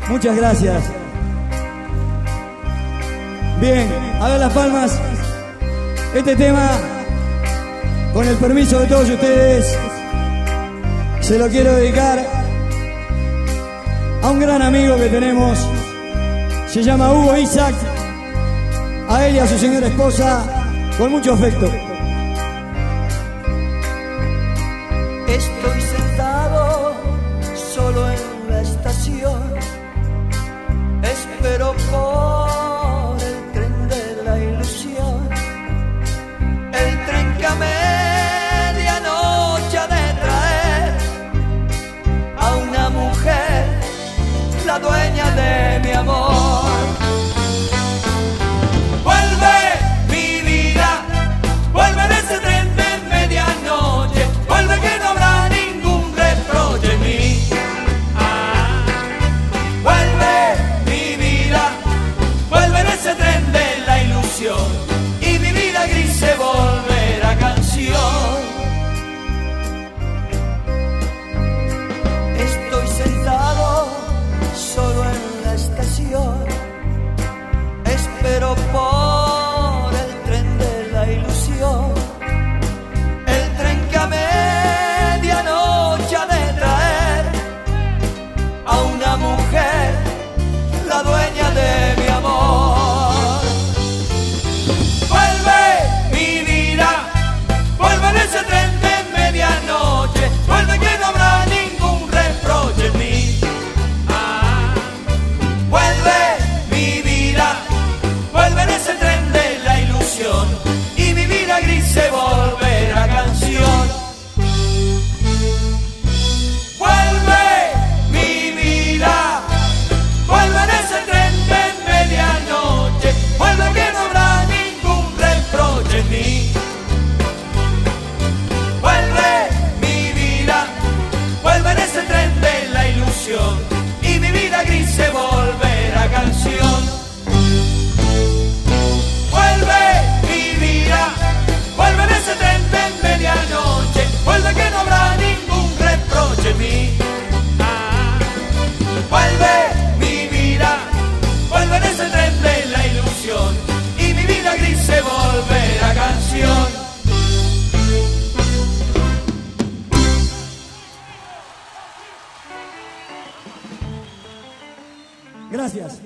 Muchas gracias. Bien, a ver las palmas. Este tema, con el permiso de todos ustedes, se lo quiero dedicar a un gran amigo que tenemos. Se llama Hugo Isaac. A él y a su señora esposa, con mucho afecto. Estoy sentado solo en la estación, espero por el tren de la ilusión, el tren que a medianoche ha de traer a una mujer, la dueña de mi amor. Vuelve mi vida, vuelve en ese tren de medianoche, vuelve que no habrá ningún reproche en mí. Vuelve mi vida, vuelve en ese tren de la ilusión, y mi vida gris se volverá canción. Estoy sentado solo en la estación, espero por el tren de la ilusión, el tren que a medianoche ha de traer a una mujer, la dueña de mi amor. Vuelve mi vida, vuelve en ese tren de medianoche, vuelve que no habrá ningún reproche en mí. Vuelve mi vida, vuelve en ese tren de la ilusión, y mi vida gris se volverá canción. Vuelve mi vida, vuelve en ese tren de medianoche, vuelve que no habrá ningún reproche en mí. Vuelve mi vida, vuelve en ese tren de la ilusión, y mi vida gris se volverá canción. Vuelve mi vida, vuelve en ese tren de medianoche, vuelve que no habrá ningún reproche en mí. Vuelve mi vida, vuelve en ese tren de la ilusión, y mi vida gris se volverá canción. Gracias.